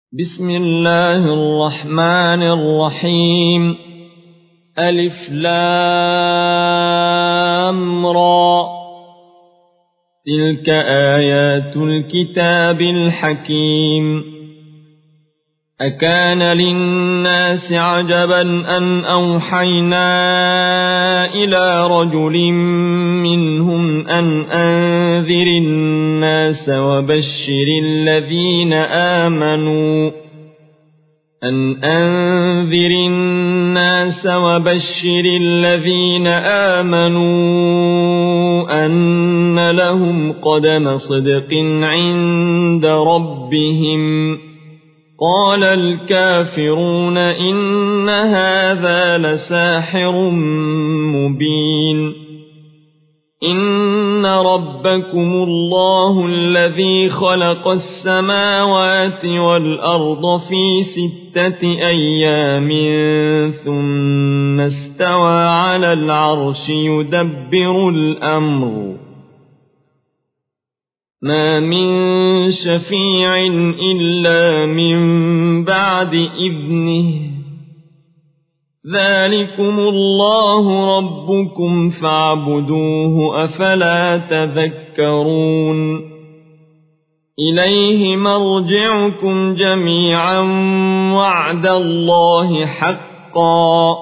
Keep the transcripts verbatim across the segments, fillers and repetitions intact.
بسم الله الرحمن الرحيم. ألف لام را. تلك آيات الكتاب الحكيم. أكان للناس عجبا أن أوحينا إلى رجل منهم أن أنذر الناس وبشر الذين آمنوا أن أنذر الناس وبشر الذين آمنوا أن لهم قدم صدق عند ربهم. قال الكافرون إن هذا لساحر مبين. إن ربكم الله الذي خلق السماوات والأرض في ستة أيام ثم استوى على العرش يدبر الأمر. ما من شفيع إلا من بعد إذنه. ذلكم الله ربكم فاعبدوه أفلا تذكرون. إليه مرجعكم جميعا وعد الله حقا.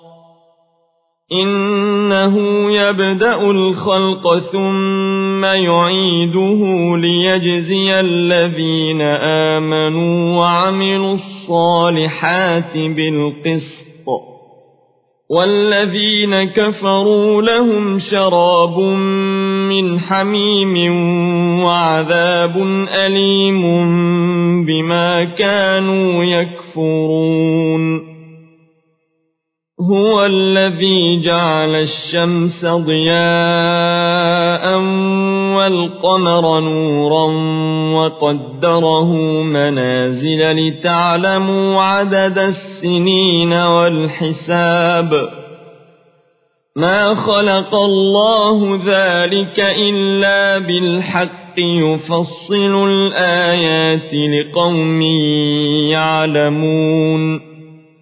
إنه يبدأ الخلق ثم يعيده ليجزي الذين آمنوا وعملوا الصالحات بالقسط، والذين كفروا لهم شراب من حميم وعذاب أليم بما كانوا يكفرون. هو الذي جعل الشمس ضياء والقمر نورا وقدره منازل لتعلموا عدد السنين والحساب. ما خلق الله ذلك إلا بالحق يفصل الآيات لقوم يعلمون.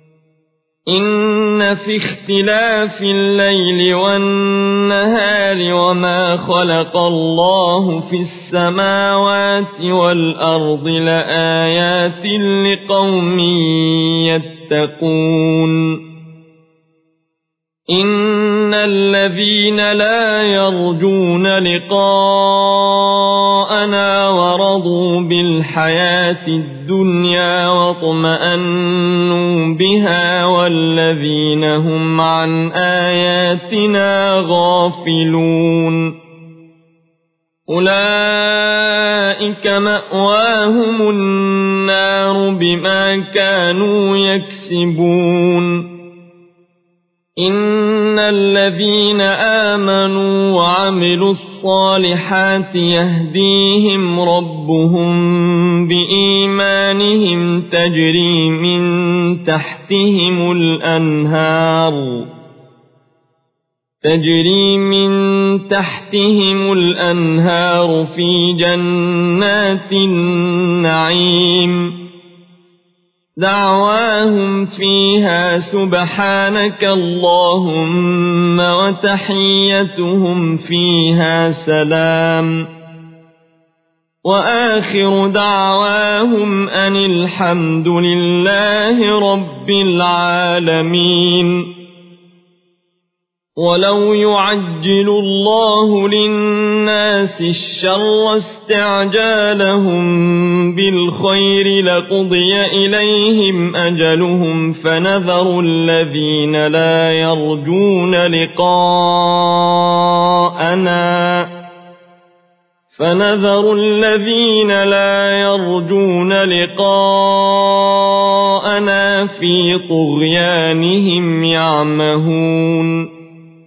إن في اختلاف الليل والنهار وما خلق الله في السماوات والأرض لآيات لقوم يتقون. إن الذين لا يرجون لقاءنا ورضوا بالحياة الدنيا واطمأنوا بها والذين هم عن آياتنا غافلون أولئك مأواهم النار بما كانوا يكسبون. إن الذين آمنوا وعملوا الصالحات يهديهم ربهم بإيمانهم تجري من تحتهم الأنهار تجري من تحتهم الأنهار في جنات النعيم. دعواهم فيها سبحانك اللهم وتحيتهم فيها سلام. وآخر دعواهم أن الحمد لله رب العالمين. ولو يعجل الله للناس الشر استعجالهم بالخير لقضي إليهم أجلهم فنذر الذين لا يرجون لقاءنا فنذر الذين لا يرجون لقاءنا في طغيانهم يعمهون.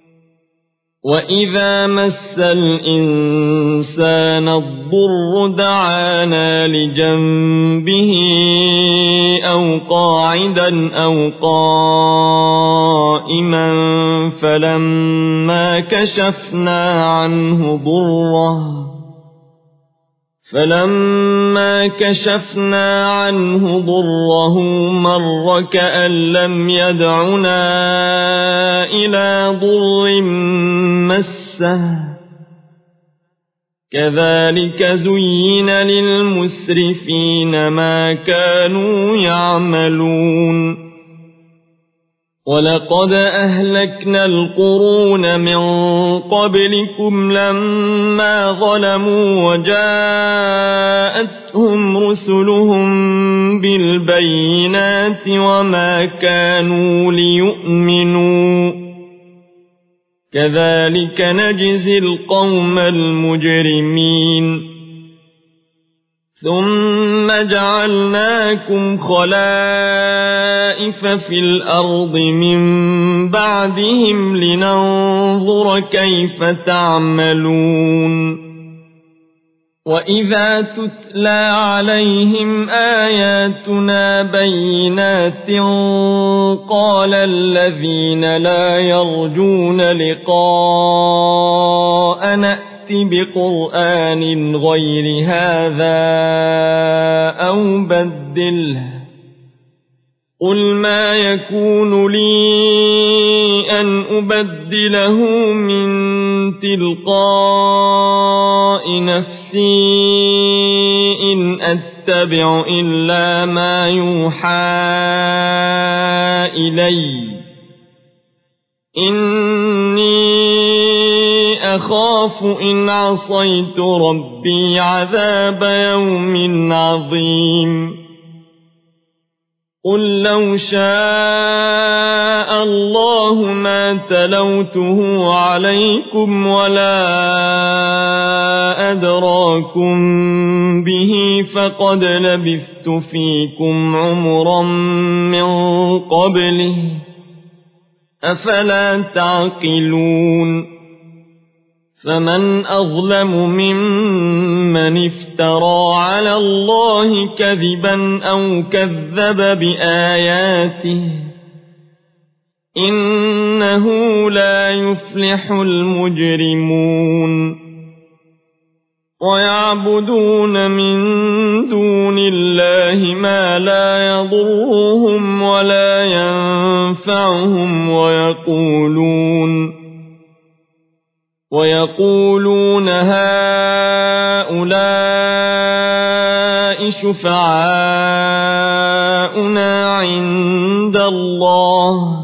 وإذا مس الإنسان الضر دعانا لجنبه أو قاعدا أو قائما فلما كشفنا عنه ضره فلما كشفنا عنه ضره مر كأن لم يدعنا إلى ضر مسه كذلك زين للمسرفين ما كانوا يعملون ولقد أهلكنا القرون من قبلكم لما ظلموا وجاءتهم رسلهم بالبينات وما كانوا ليؤمنوا كذلك نجزي القوم المجرمين ثم جعلناكم خلائف في الأرض من بعدهم لننظر كيف تعملون وإذا تتلى عليهم آياتنا بينات قال الذين لا يرجون لقاءنا بقرآن غير هذا أو بدله قل ما يكون لي أن أبدله من تلقاء نفسي إن أتبع إلا ما يوحى إلي إني أخاف إن عصيت ربي عذاب يوم عظيم قل لو شاء الله ما تلوته عليكم ولا أدراكم به فقد لبثت فيكم عمرا من قبله أفلا تعقلون فمن أظلم ممن افترى على الله كذبا أو كذب بآياته إنه لا يفلح المجرمون ويعبدون من دون الله ما لا يضرهم ولا ينفعهم ويقولون ويقولون هؤلاء شفعاؤنا عند الله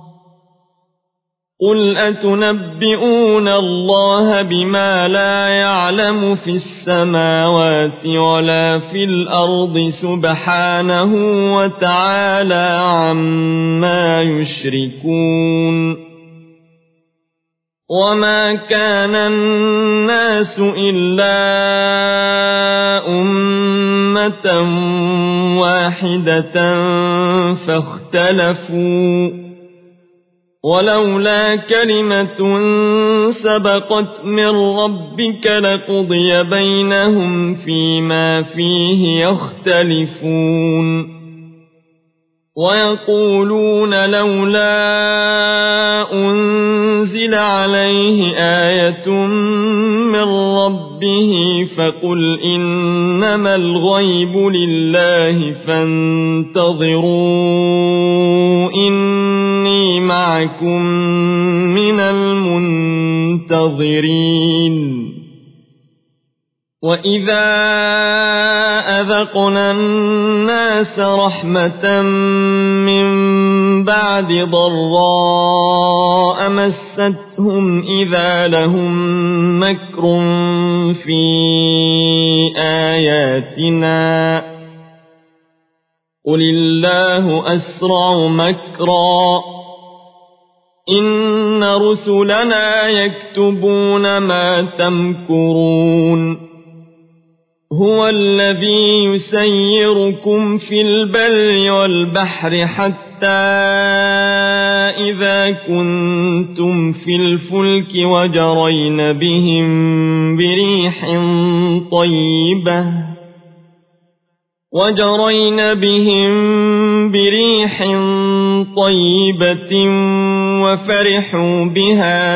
قل أتنبئون الله بما لا يعلم في السماوات ولا في الأرض سبحانه وتعالى عما يشركون وما كان الناس إلا أمة واحدة فاختلفوا ولولا كلمة سبقت من ربك لقضي بينهم فيما فيه يختلفون ويقولون لولا أنزل عليه آية من ربه فقل إنما الغيب لله فانتظروا إني معكم من المنتظرين وإذا أذقنا الناس رحمة من بعد ضراء مستهم إذا لهم مكر في آياتنا قل الله أسرع مكرا إن رسلنا يكتبون ما تمكرون هو الذي يسيركم في البر والبحر حتى إذا كنتم في الفلك وجرين بهم بريح طيبة وجرين بهم بريح طيبة وفرحوا بها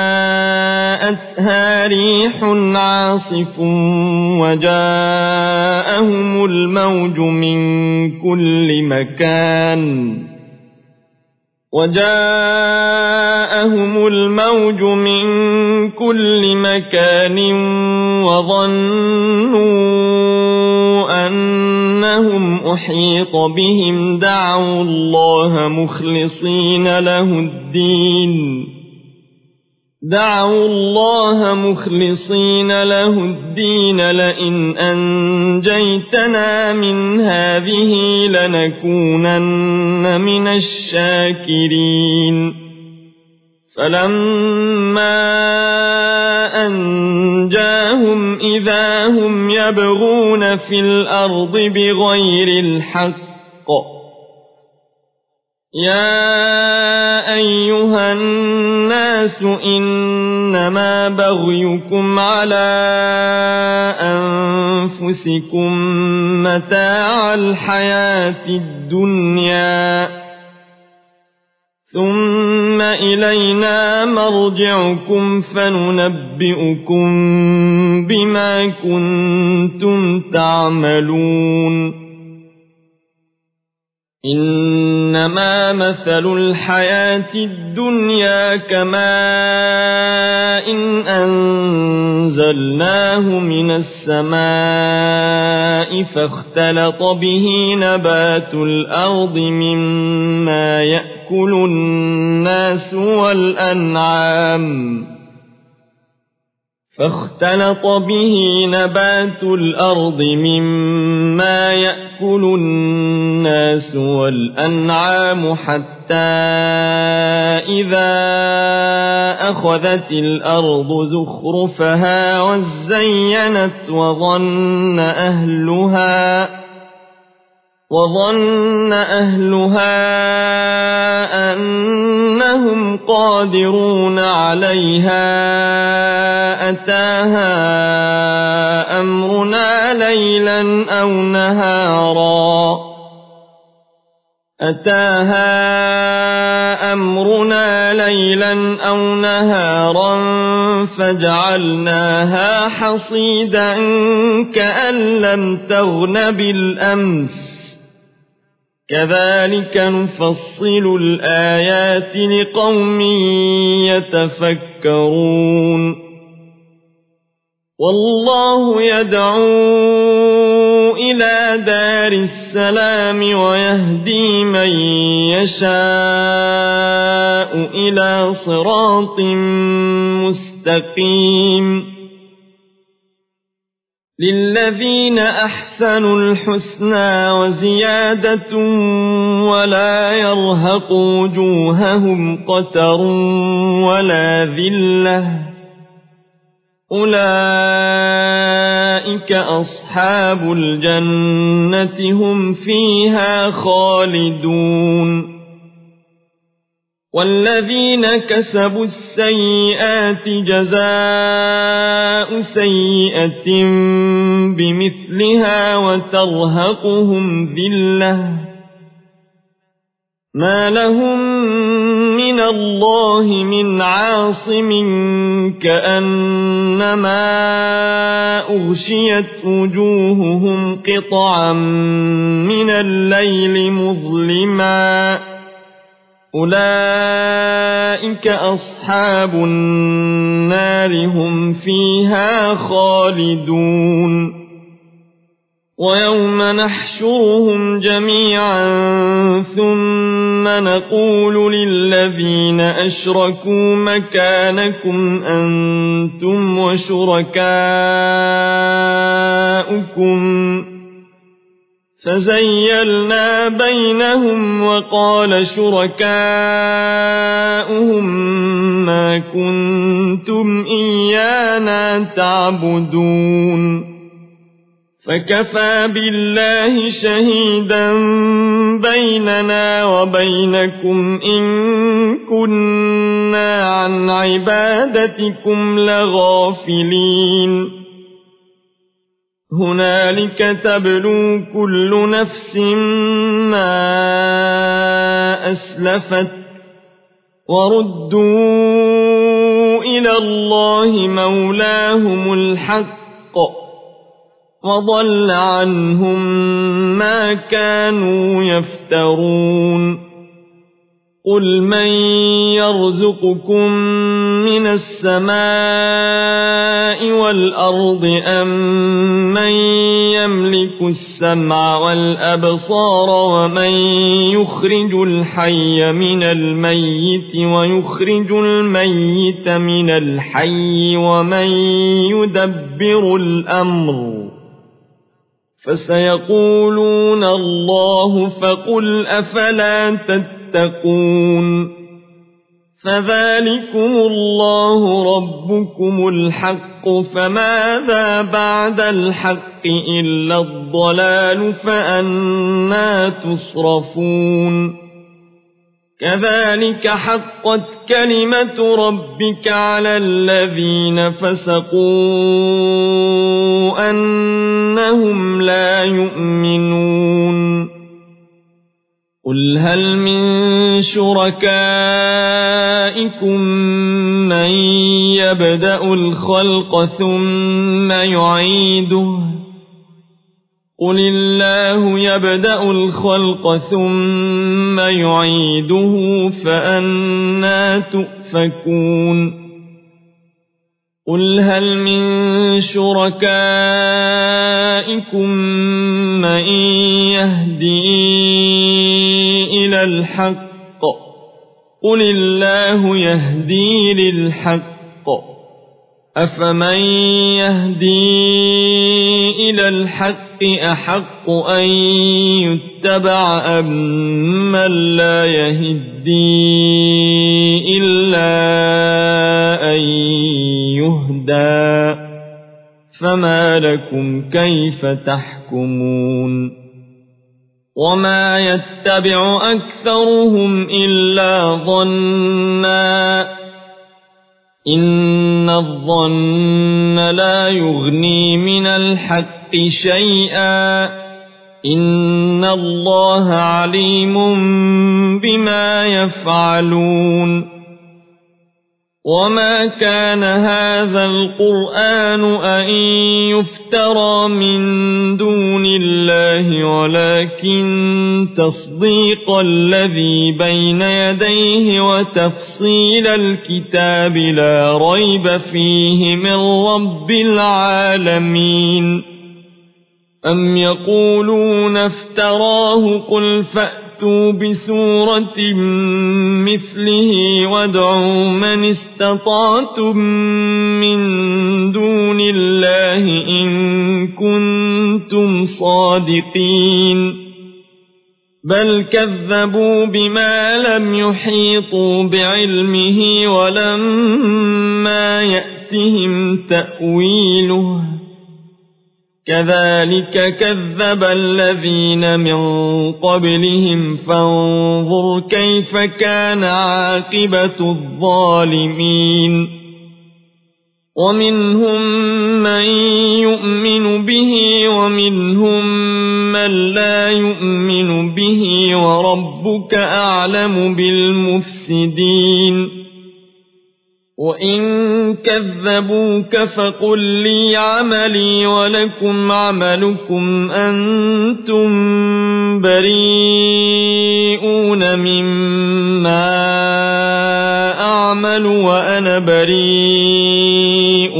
جاءتها ريح عاصف وجاءهم الموج من كل مكان وجاءهم الموج من كل مكان وظنوا أنهم أحيط بهم دعوا الله مخلصين له الدين دعوا الله مخلصين له الدين لئن أنجيتنا من هذه لنكونن من الشاكرين فلما أنجاهم إذا هم يبغون في الأرض بغير الحق يا أيها الناس إنما بغيكم على أنفسكم متاع الحياة الدنيا ثم إلينا مرجعكم فننبئكم بما كنتم تعملون إنما مثل الحياة الدنيا كماء إن أنزلناه من السماء فاختلط به نبات الأرض مما يأكل الناس والأنعام فاختلط به نبات الأرض مما يأكل الناس والأنعام حتى إذا أخذت الأرض زخرفها وزينت وظن أهلها وظن أهلها أنهم قادرون عليها أتاها أمرنا ليلا أو نهارا أتاها أمرنا ليلا أو نهارا فجعلناها حصيدا كأن لم تغن بالأمس كذلك نفصل الآيات لقوم يتفكرون والله يدعو إلى دار السلام ويهدي من يشاء إلى صراط مستقيم للذين أحسنوا الحسنى وزيادة ولا يرهق وجوههم قتر ولا ذلة أولئك أصحاب الجنة هم فيها خالدون والذين كسبوا السيئات جزاء سيئة بمثلها وترهقهم ذلة ما لهم من الله من عاصم كأنما أغشيت وجوههم قطعا من الليل مظلما أولئك أصحاب النار هم فيها خالدون ويوم نحشرهم جميعا ثم نقول للذين أشركوا مكانكم أنتم وشركاؤكم فزيلنا بينهم وقال شركاؤهم ما كنتم إيانا تعبدون فكفى بالله شهيدا بيننا وبينكم إن كنا عن عبادتكم لغافلين هنالك تبلو كل نفس ما أسلفت وردوا إلى الله مولاهم الحق وضل عنهم ما كانوا يفترون قل من يرزقكم من السماء والأرض أم من يملك السمع والأبصار ومن يخرج الحي من الميت ويخرج الميت من الحي ومن يدبر الأمر فسيقولون الله فقل أفلا تتقون فذلكم الله ربكم الحق فماذا بعد الحق إلا الضلال فأنى تصرفون كذلك حقت كلمة ربك على الذين فسقوا أنهم لا يؤمنون قل هل من شركائكم من يبدأ الخلق ثم يعيده قل الله يبدأ الخلق ثم يعيده فأنى تؤفكون قل هل من شركائكم من يهدي إلى الحق قل الله يهدي للحق أفمن يهدي إلى الحق أحق أن يتبع أم من لا يهدي إلا أن يهدى فما لكم كيف تحكمون وما يتبع أكثرهم إلا ظنّا إن الظن لا يغني من الحق شيئا إن الله عليم بما يفعلون وما كان هذا القرآن أن يفترى من دون الله ولكن تصديق الذي بين يديه وتفصيل الكتاب لا ريب فيه من رب العالمين أم يقولون افتراه قل فأتوا بسورة مثله وادعوا من استطعتم من دون الله إن كنتم صادقين بل كذبوا بما لم يحيطوا بعلمه ولما يأتهم تأويله كذلك كذب الذين من قبلهم فانظر كيف كان عاقبة الظالمين ومنهم من يؤمن به ومنهم من لا يؤمن به وربك أعلم بالمفسدين وإن كذبوك فقل لي عملي ولكم عملكم أنتم بريئون مما أعمل وأنا بريء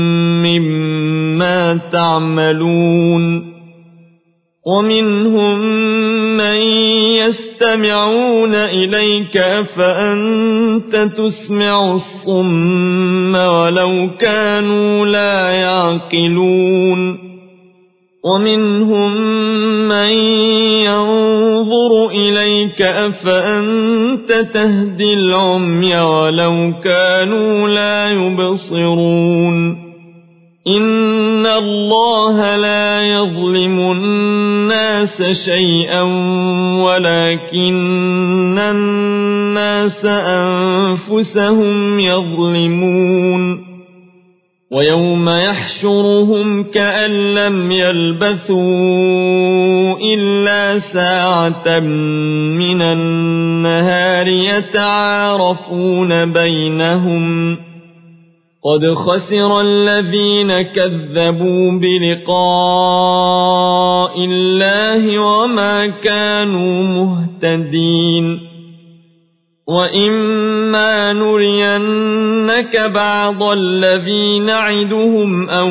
مما تعملون ومنهم من يستمعون إليك فأنت تسمع الصم ولو كانوا لا يعقلون ومنهم من ينظر إليك أفأنت تهدي العمي ولو كانوا لا يبصرون إن الله لا يظلم الناس شيئا ولكن الناس أنفسهم يظلمون ويوم يحشرهم كأن لم يلبثوا إلا ساعة من النهار يتعارفون بينهم قد خسر الذين كذبوا بلقاء الله وما كانوا مهتدين وإما نرينك بعض الذي نعدهم أو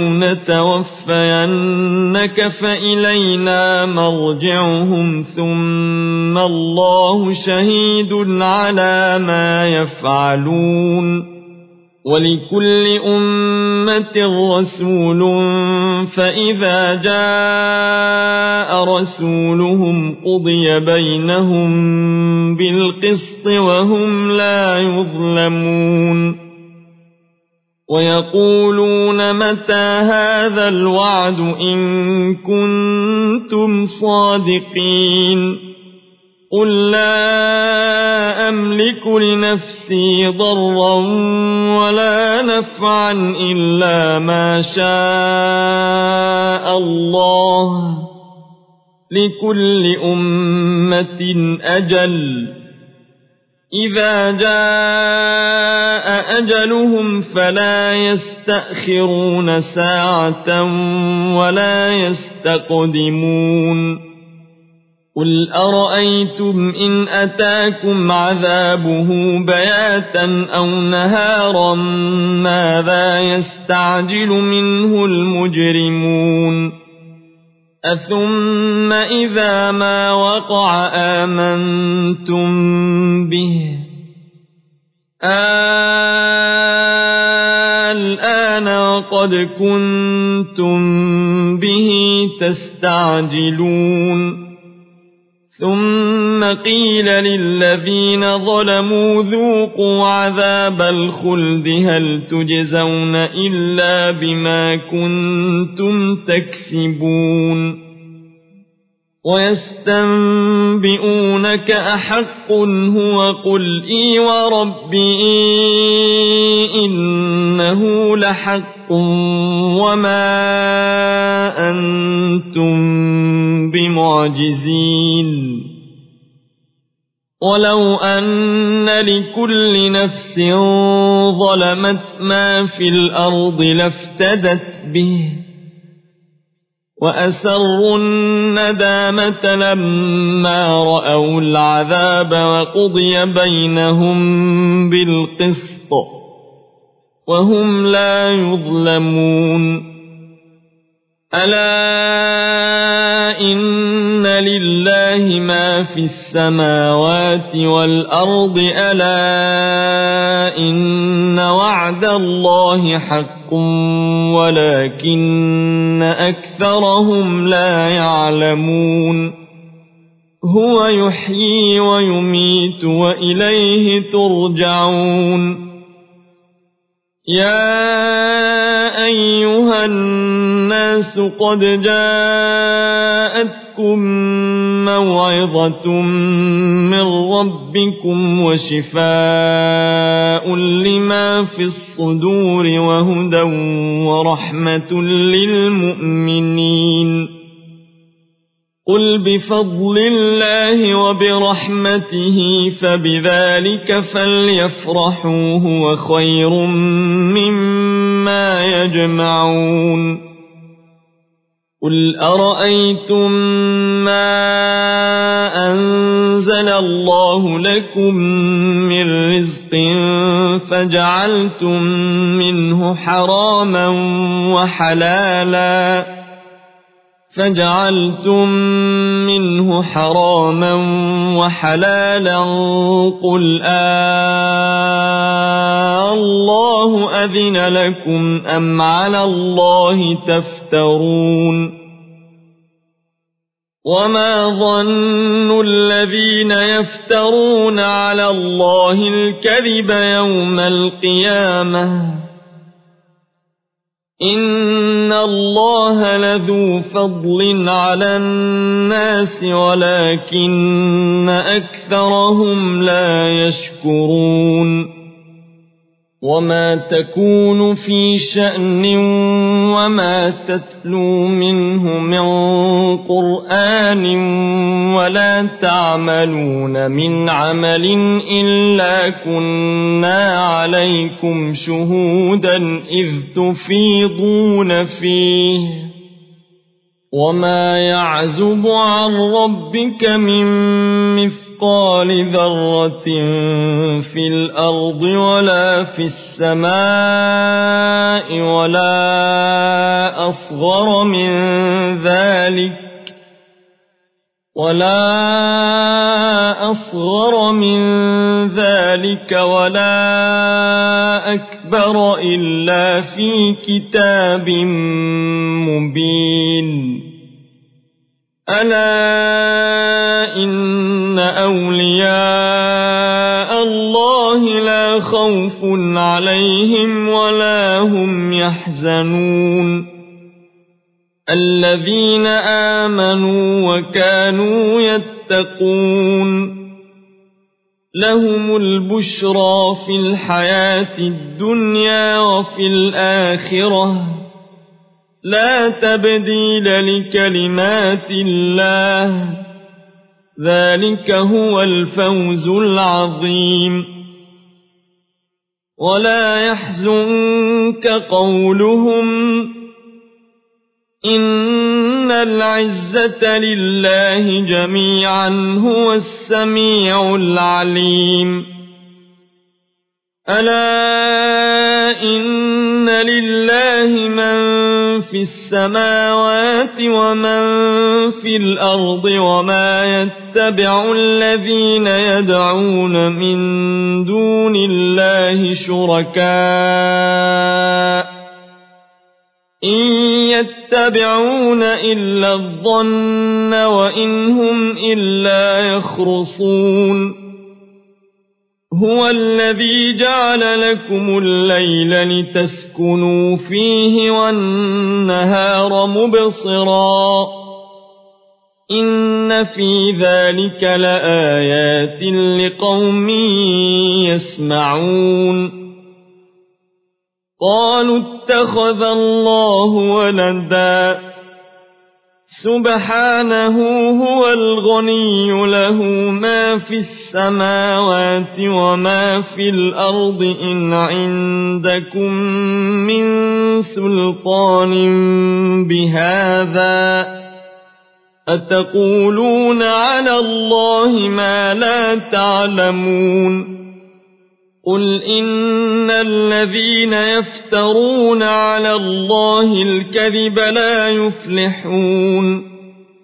نتوفينك فإلينا مرجعهم ثم الله شهيد على ما يفعلون ولكل أمة رسول فإذا جاء رسولهم قضي بينهم بالقسط وهم لا يظلمون ويقولون متى هذا الوعد إن كنتم صادقين قل لا أملك لنفسي ضرا ولا نفعا إلا ما شاء الله لكل أمة أجل إذا جاء أجلهم فلا يستأخرون ساعة ولا يستقدمون قل أرأيتم إن أتاكم عذابه بياتا أو نهارا ماذا يستعجل منه المجرمون أثم إذا ما وقع آمنتم به الآن وقد كنتم به تستعجلون ثم قيل للذين ظلموا ذوقوا عذاب الخلد هل تجزون إلا بما كنتم تكسبون ويستنبئونك أحق هو قل إي وربي إنه لحق وما أنتم بمعجزين ولو أن لكل نفس ظلمت ما في الأرض لافتدت به وأسروا الندامة لما رأوا العذاب وقضي بينهم بالقسط وهم لا يظلمون ألا إن لله ما في السماوات والأرض ألا إن وعد الله حق ولكن أكثرهم لا يعلمون هو يحيي ويميت وإليه ترجعون يا أيها الناس قد جاءتكم موعظة من ربكم وشفاء لما في الصدور وهدى ورحمة للمؤمنين قل بفضل الله وبرحمته فبذلك فليفرحوا هو خير مما يجمعون قل أرأيتم ما أنزل الله لكم من رزق فجعلتم منه حراما وحلالا فجعلتم منه حراما وحلالا قل آه الله أذن لكم أم على الله تفترون وما ظن الذين يفترون على الله الكذب يوم القيامة إن الله لذو فضل على الناس ولكن أكثرهم لا يشكرون وما تكون في شأن وما تتلو منه من قرآن ولا تعملون من عمل إلا كنا عليكم شهودا إذ تفيضون فيه وما يعزب عن ربك من مثقال ذرة في الأرض ولا في السماء ولا أصغر من ذلك ولا أصغر من ذلك ولا أكبر إلا في كتاب مبين ألا إن أولياء الله لا خوف عليهم ولا هم يحزنون الذين آمنوا وكانوا يتقون لهم البشرى في الحياة الدنيا وفي الآخرة لا تبديل لكلمات الله ذلك هو الفوز العظيم ولا يحزنك قولهم إن العزة لله جميعا هو السميع العليم ألا إن لله من في السماوات ومن في الأرض وما يتبع الذين يدعون من دون الله شركاء إن يتبعون إلا الظن وإن هم إلا يخرصون هو الذي جعل لكم الليل لتسكنوا فيه والنهار مبصرا إن في ذلك لآيات لقوم يسمعون قالوا اتخذ الله ولدا سبحانه هو الغني له ما في السماوات وما في الأرض إن عندكم من سلطان بهذا أتقولون على الله ما لا تعلمون قل إن الذين يفترون على الله الكذب لا يفلحون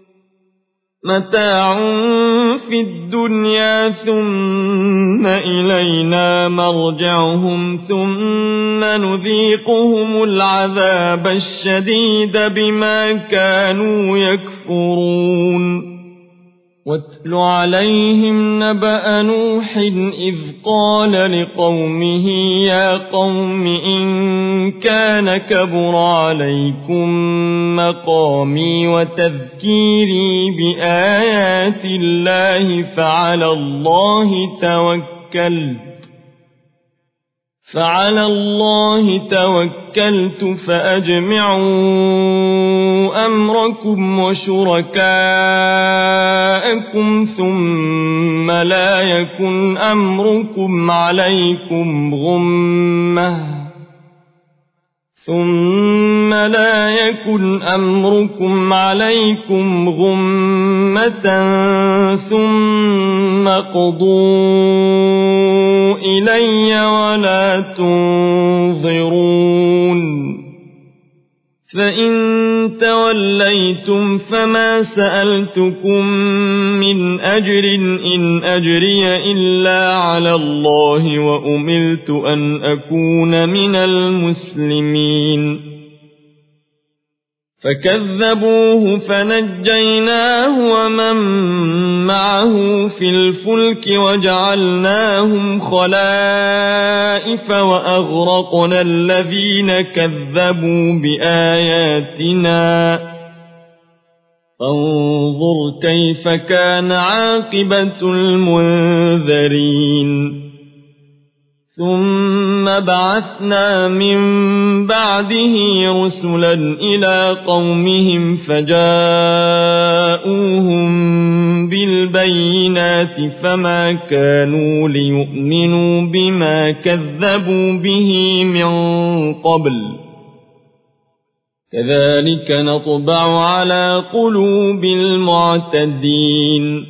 متاع في الدنيا ثم إلينا مرجعهم ثم نذيقهم العذاب الشديد بما كانوا يكفرون واتل عليهم نبأ نوح إذ قال لقومه يا قوم إن كان كبر عليكم مقامي وتذكيري بآيات الله فعلى الله توكلت فعلى الله توكلت فأجمعوا أمركم وشركاءكم ثم لا يكن أمركم عليكم غمة ثم لا يكن أمركم عليكم غمة ثم قضوا إلي ولا تنظرون فإن توليتم فما سألتكم من أجر إن أجري إلا على الله وأمرت أن أكون من المسلمين فكذبوه فنجيناه ومن معه في الفلك وجعلناهم خلائف وأغرقنا الذين كذبوا بآياتنا فانظر كيف كان عاقبة المنذرين ثم بعثنا من بعده رسلا إلى قومهم فجاءوهم بالبينات فما كانوا ليؤمنوا بما كذبوا به من قبل كذلك نطبع على قلوب المعتدين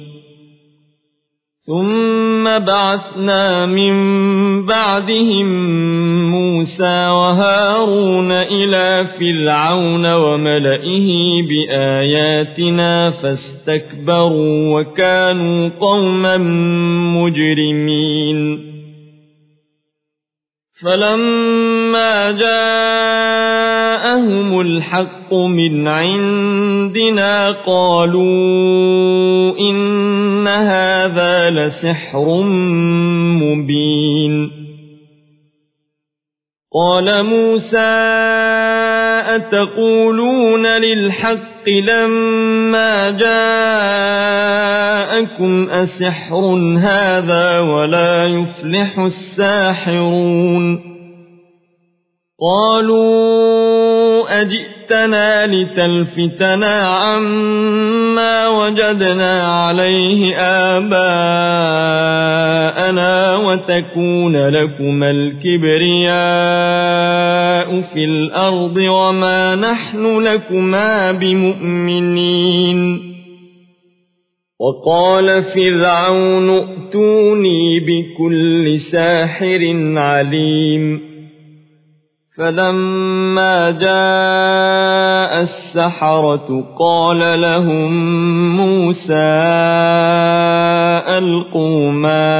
ثم بعثنا من بعدهم موسى وهارون إلى فرعون وملئه بآياتنا فاستكبروا وكانوا قوما مجرمين فلما جاءهم الحق من عندنا قالوا إن هذا لسحر مبين قال موسى أتقولون للحق لما جاءكم أسحر هذا ولا يفلح الساحرون قالوا أجئتنا لتلفتنا عما وجدنا عليه آباءنا وتكون لكما الكبرياء في الأرض وما نحن لكما بمؤمنين وقال فرعون ائتوني بكل ساحر عليم فلما جاء السحرة قال لهم موسى ألقوا ما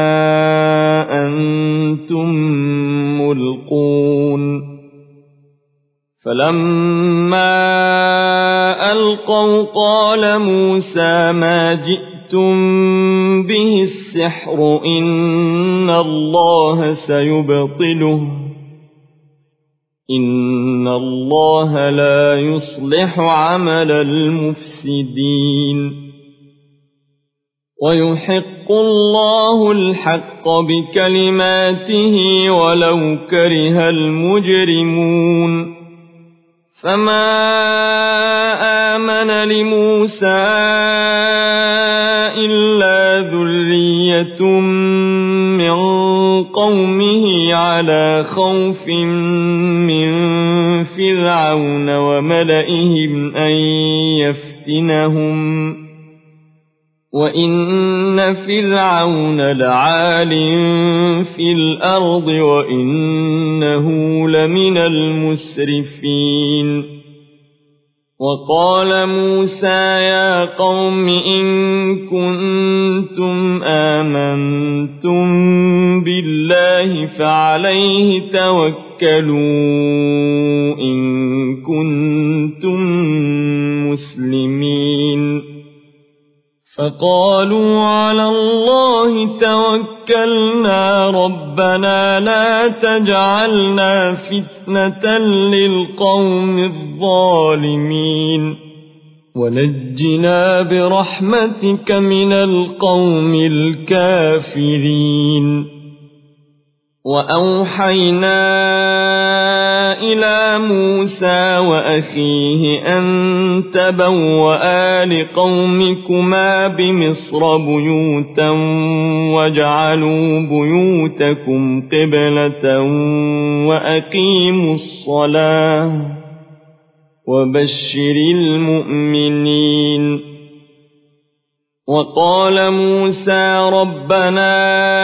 أنتم ملقون فلما ألقوا قال موسى ما جئتم به السحر إن الله سيبطله إن الله لا يصلح عمل المفسدين ويحق الله الحق بكلماته ولو كره المجرمون فما آمن لموسى إلا ذرية من قومه على خوف من فرعون وملئهم أن يفتنهم وإن فرعون لعال في الأرض وإنه لمن المسرفين وقال موسى يا قوم إن كنتم آمنتم بالله فعليه توكلوا إن كنتم مسلمين فقالوا على الله توكلنا ربنا لا تجعلنا فتنة للقوم الظالمين ونجنا برحمتك من القوم الكافرين وأوحينا إلى موسى وأخيه أن تبوأ لقومكما بمصر بيوتا واجعلوا بيوتكم قبلة وأقيموا الصلاة وبشر المؤمنين وقال موسى ربنا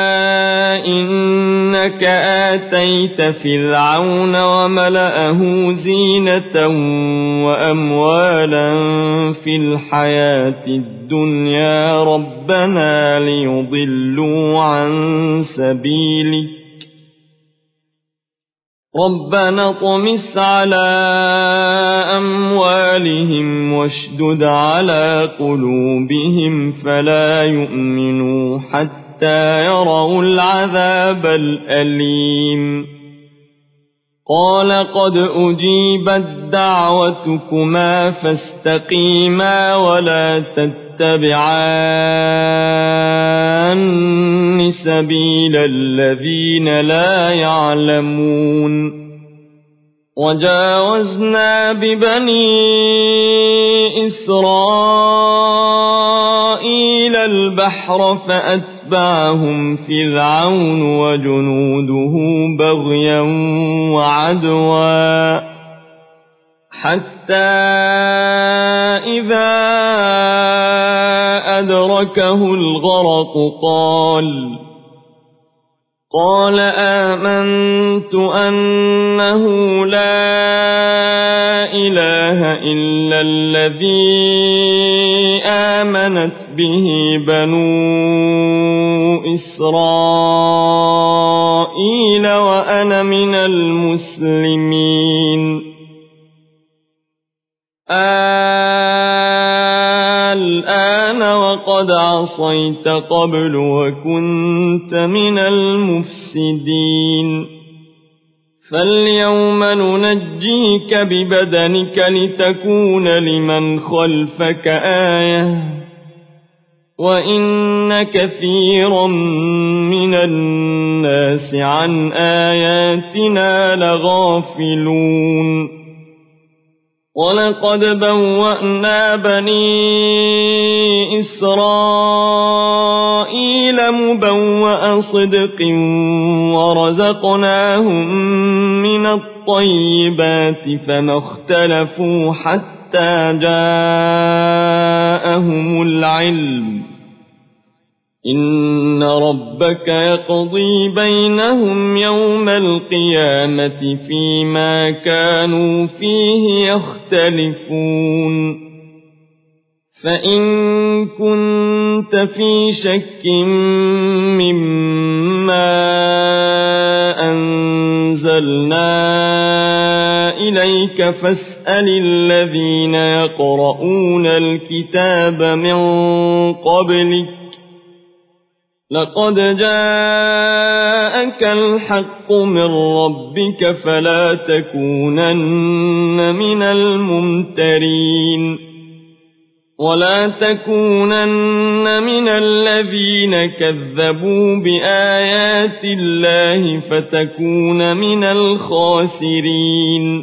إنك آتيت فرعون وملأه زينة وأموالا في الحياة الدنيا ربنا ليضلوا عن سبيلك ربنا طمس على أموالهم واشدد على قلوبهم فلا يؤمنوا حتى يروا العذاب الأليم قال قد أجيبت دعوتكما فاستقيما ولا تتبعان سبيل الذين لا يعلمون وجاوزنا ببني إسرائيل البحر فأتبعهم فرعون وجنوده بغيا وعدوا حتى إذا أدركه الغرق قال قال آمنت أنه لا إله إلا الذي آمنت به بنو إسرائيل وأنا من المسلمين الآن وقد عصيت قبل وكنت من المفسدين فاليوم ننجيك ببدنك لتكون لمن خلفك آية وإن كثيرا من الناس عن آياتنا لغافلون ولقد بوأنا بني إسرائيل مبوأ صدق ورزقناهم من الطيبات فما اختلفوا حتى جاءهم العلم إن ربك يقضي بينهم يوم القيامة فيما كانوا فيه يختلفون فإن كنت في شك مما أنزلنا إليك فاسأل الذين يقرؤون الكتاب من قبلك لقد جاءك الحق من ربك فلا تكونن من الممترين ولا تكونن من الذين كذبوا بآيات الله فتكون من الخاسرين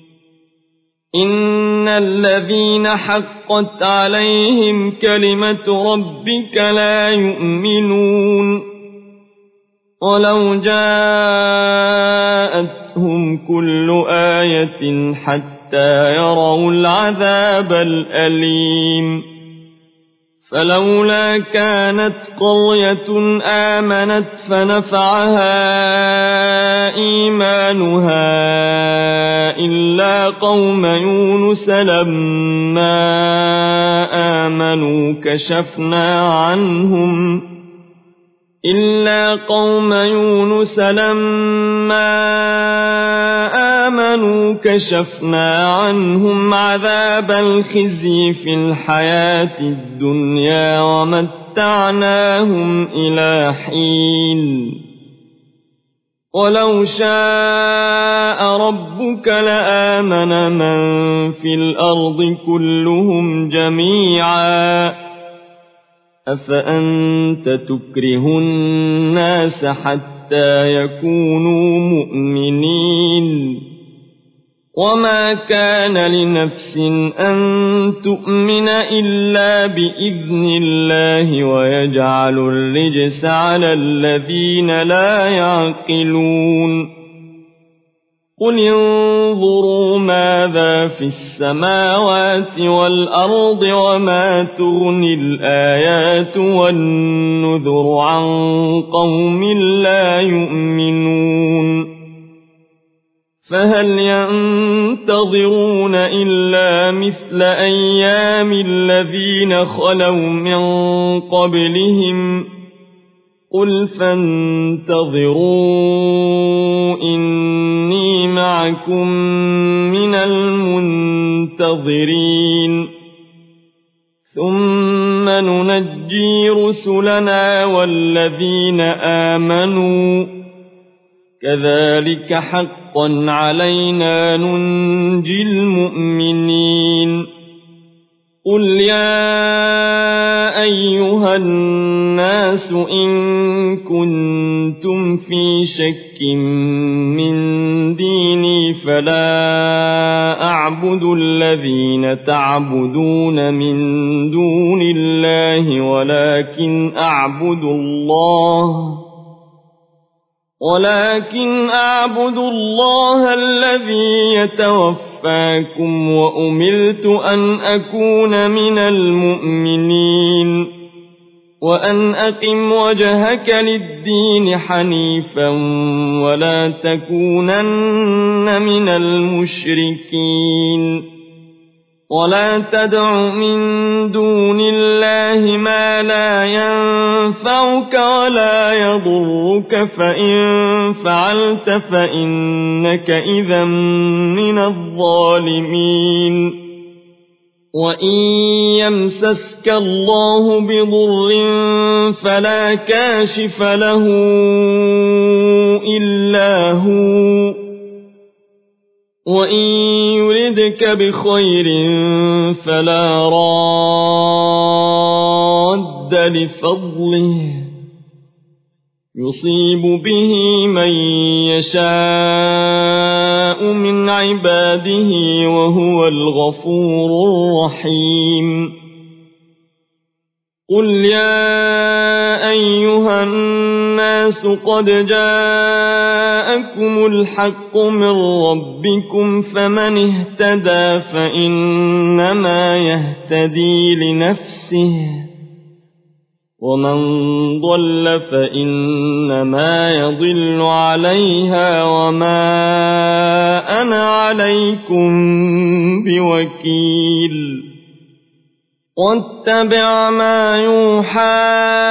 إن الذين حقت عليهم كلمة ربك لا يؤمنون ولو جاءتهم كل آية حتى يروا العذاب الأليم فلولا كانت قرية آمنت فنفعها إيمانها إلا قوم يونس لما آمنوا كشفنا عنهم إلا قوم يونس لما آمنوا كشفنا عنهم عذاب الخزي في الحياة الدنيا ومتعناهم إلى حين ولو شاء ربك لآمن من في الأرض كلهم جميعا أفأنت تكره الناس حتى يكونوا مؤمنين وما كان لنفس أن تؤمن إلا بإذن الله ويجعل الرجس على الذين لا يعقلون قل انظروا ماذا في السماوات والأرض وما تغني الآيات والنذر عن قوم لا يؤمنون فهل ينتظرون إلا مثل أيام الذين خلوا من قبلهم قل فانتظروا إني معكم من المنتظرين ثم ننجي رسلنا والذين آمنوا كذلك حقا علينا ننجي المؤمنين قل يا أيها الناس إن كنتم في شك من ديني فلا أعبد الذين تعبدون من دون الله ولكن أعبد الله ولكن أعبد الله الذي يتوفاكم وأمرت أن أكون من المؤمنين وأن أقم وجهك للدين حنيفا ولا تكونن من المشركين ولا تدع من دون الله ما لا ينفعك ولا يضرك فإن فعلت فإنك إذا من الظالمين وإن يمسسك الله بضر فلا كاشف له إلا هو وإن يردك بخير فلا راد لفضله يصيب به من يشاء من عباده وهو الغفور الرحيم قل يا أيها الناس قد جاءكم الحق من ربكم فمن اهتدى فإنما يهتدي لنفسه ومن ضل فإنما يضل عليها وما أنا عليكم بوكيل واتبع ما يوحى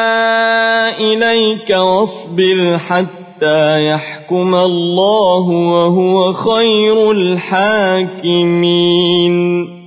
إليك واصبر حتى يحكم الله وهو خير الحاكمين